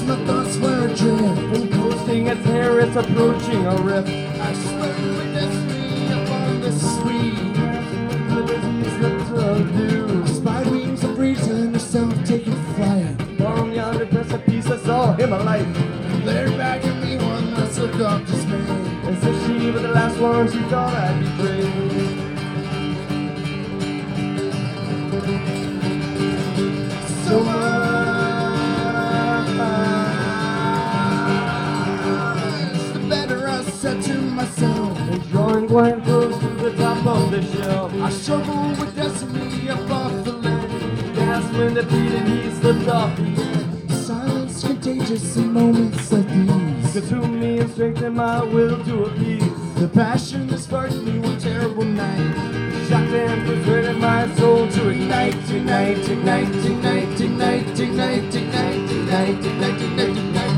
my thoughts were adrift. And coasting a terrace approaching a rift. I swear with destiny upon the sweet. Liberties slipped to view. I spied wings of reason, herself taking flight. On yonder precipice I saw him alight. Glared back at me one last look of dismay. As if she were the last one she thought I'd betray. So much, the better I said to myself. And drawing quite close to the top of the shelf, I struggle with destiny up off the ledge. gasped when the beat and he slipped off the edge. Silence contagious in moments like these. Consumed me and strengthened my will to appease. The passion that sparked me one terrible night. Shocked and persuaded my soul to ignite, ignite, ignite, ignite, ignite, ignite, ignite, ignite, ignite, ignite, ignite.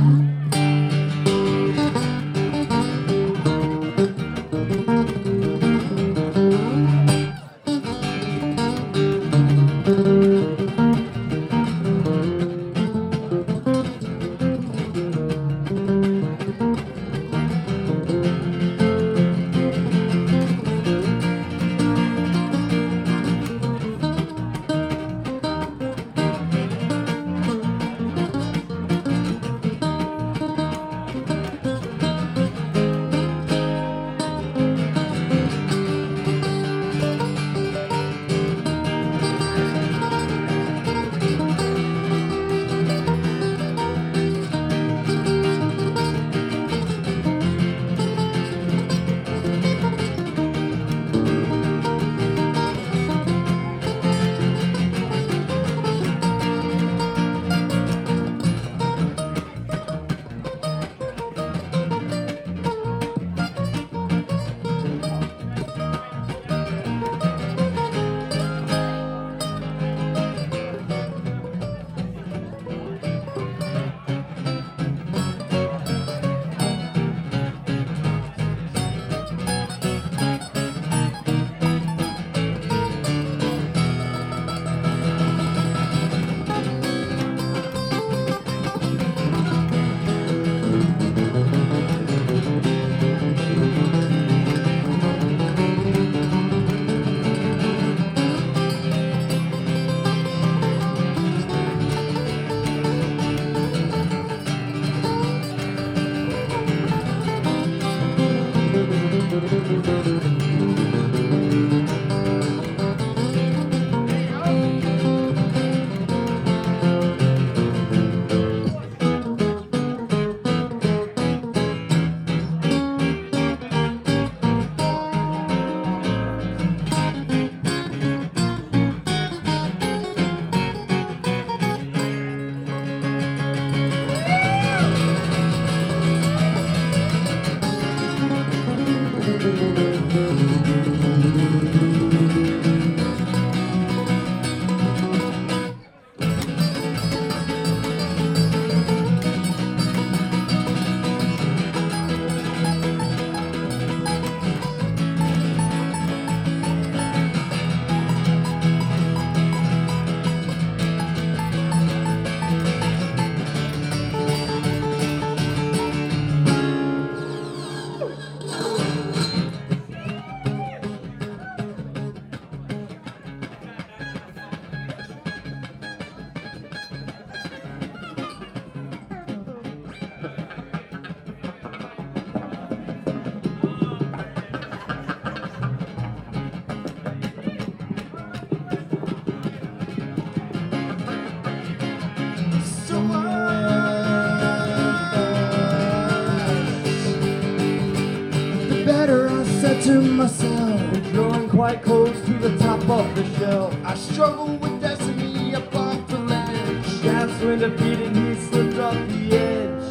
To myself, And drawing quite close to the top of the shelf, I struggle with destiny up off the ledge. gasped when defeated he slipped off the edge.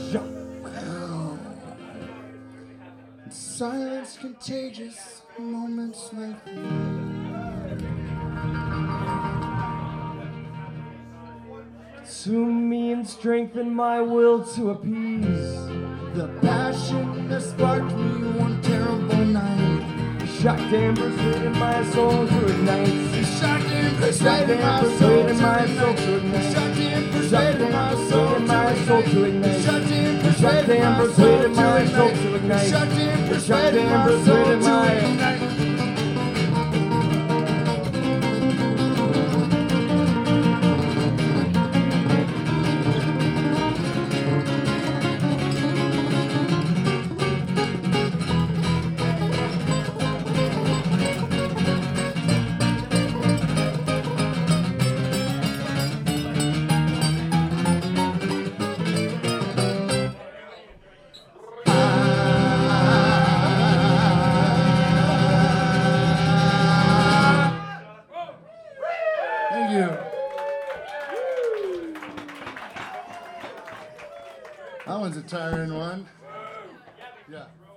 Silence contagious, moments like To me and strengthen my will to appease. the passion that sparked me one terrible night. Shocked and persuaded my soul to ignite. Shocked and Shocked persuaded and my soul persuaded to my soul ignite. to ignite. Shocked and Shocked persuaded and my soul persuaded to my soul soul to ignite. Shut down, persuaded my soul to ignite. Shut down, persuaded my. Thank you. That one's a tiring one. Yeah.